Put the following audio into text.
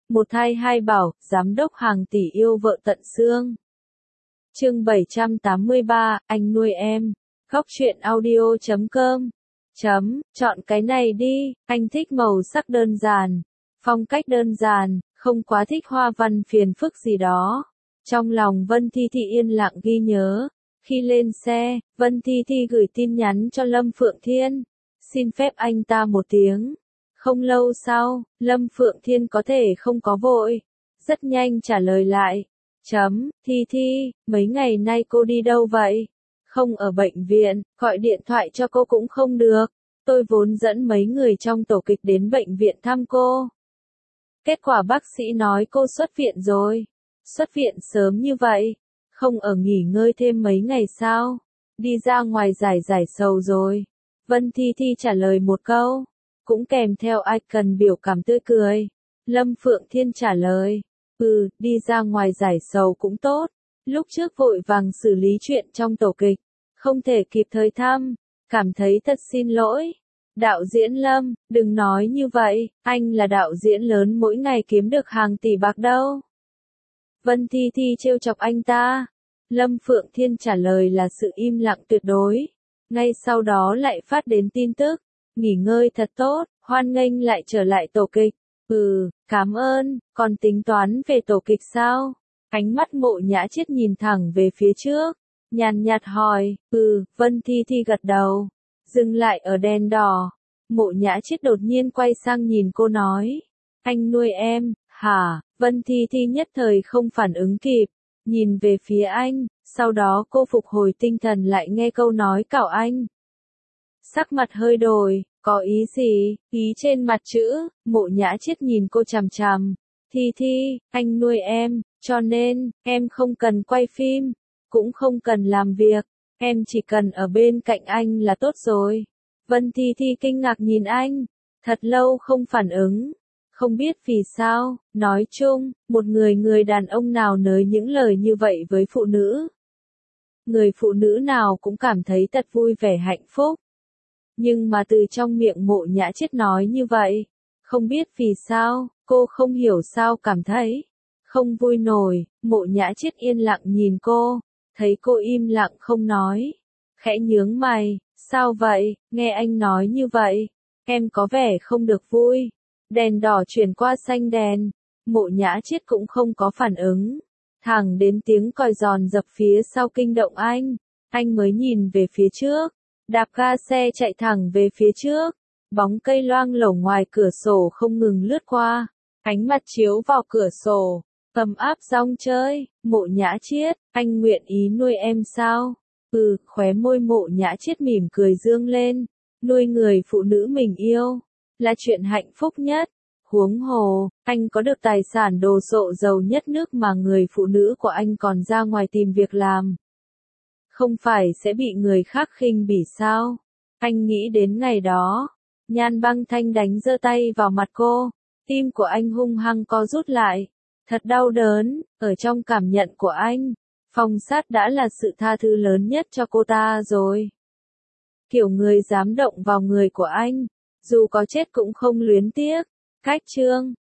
Một thai hai bảo, giám đốc hàng tỷ yêu vợ tận xương. Chương 783, anh nuôi em. Góc truyện audio.com. Chọn cái này đi, anh thích màu sắc đơn giản, phong cách đơn giản, không quá thích hoa văn phiền phức gì đó. Trong lòng Vân Thi Thi yên lặng ghi nhớ. Khi lên xe, Vân Thi Thi gửi tin nhắn cho Lâm Phượng Thiên. Xin phép anh ta một tiếng. Không lâu sau, Lâm Phượng Thiên có thể không có vội. Rất nhanh trả lời lại. Thi Thi, mấy ngày nay cô đi đâu vậy? Không ở bệnh viện, gọi điện thoại cho cô cũng không được. Tôi vốn dẫn mấy người trong tổ kịch đến bệnh viện thăm cô. Kết quả bác sĩ nói cô xuất viện rồi. Xuất viện sớm như vậy, không ở nghỉ ngơi thêm mấy ngày sao? Đi ra ngoài giải sầu rồi. Vân Thi Thi trả lời một câu, cũng kèm theo icon biểu cảm tươi cười. Lâm Phượng Thiên trả lời, đi ra ngoài giải sầu cũng tốt. Lúc trước vội vàng xử lý chuyện trong tổ kịch, không thể kịp thời thăm, cảm thấy thật xin lỗi. Đạo diễn Lâm, đừng nói như vậy, anh là đạo diễn lớn mỗi ngày kiếm được hàng tỷ bạc đâu. Vân Thi Thi trêu chọc anh ta. Lâm Phượng Thiên trả lời là sự im lặng tuyệt đối. Ngay sau đó lại phát đến tin tức. Nghỉ ngơi thật tốt, hoan nghênh lại trở lại tổ kịch. Cảm ơn, còn tính toán về tổ kịch sao? Ánh mắt Mộ Nhã Chiết nhìn thẳng về phía trước. Nhàn nhạt hỏi, Vân Thi Thi gật đầu. Dừng lại ở đèn đỏ. Mộ Nhã Chiết đột nhiên quay sang nhìn cô nói. Anh nuôi em, hả? Vân Thi Thi nhất thời không phản ứng kịp. Nhìn về phía anh, sau đó cô phục hồi tinh thần lại nghe câu nói cảo anh. Sắc mặt hơi đổi, có ý gì? Ý trên mặt chữ. Mộ Nhã Chiết nhìn cô chằm chằm. Thi Thi, anh nuôi em, cho nên, em không cần quay phim, cũng không cần làm việc, em chỉ cần ở bên cạnh anh là tốt rồi. Vân Thi Thi kinh ngạc nhìn anh, thật lâu không phản ứng. Không biết vì sao, nói chung, một người đàn ông nào nói những lời như vậy với phụ nữ. Người phụ nữ nào cũng cảm thấy thật vui vẻ hạnh phúc. Nhưng mà từ trong miệng Mộ Nhã Chiết nói như vậy, không biết vì sao, cô không hiểu sao cảm thấy không vui nổi. Mộ Nhã Chiết yên lặng nhìn cô, thấy cô im lặng không nói, khẽ nhướng mày, sao vậy, nghe anh nói như vậy, em có vẻ không được vui. Đèn đỏ chuyển qua xanh đèn, Mộ Nhã Chiết cũng không có phản ứng, thẳng đến tiếng còi giòn dập phía sau kinh động anh mới nhìn về phía trước, đạp ga xe chạy thẳng về phía trước, bóng cây loang lổ ngoài cửa sổ không ngừng lướt qua, ánh mặt chiếu vào cửa sổ, ấm áp rong chơi. Mộ Nhã Chiết, anh nguyện ý nuôi em sao? Khóe môi Mộ Nhã Chiết mỉm cười dương lên, nuôi người phụ nữ mình yêu là chuyện hạnh phúc nhất. Huống hồ, anh có được tài sản đồ sộ giàu nhất nước mà người phụ nữ của anh còn ra ngoài tìm việc làm. Không phải sẽ bị người khác khinh bỉ sao? Anh nghĩ đến ngày đó. Nhan Băng Thanh đánh giơ tay vào mặt cô. Tim của anh hung hăng co rút lại. Thật đau đớn, ở trong cảm nhận của anh. Phong sát đã là sự tha thứ lớn nhất cho cô ta rồi. Kiểu người dám động vào người của anh. Dù có chết cũng không luyến tiếc. Cách chương.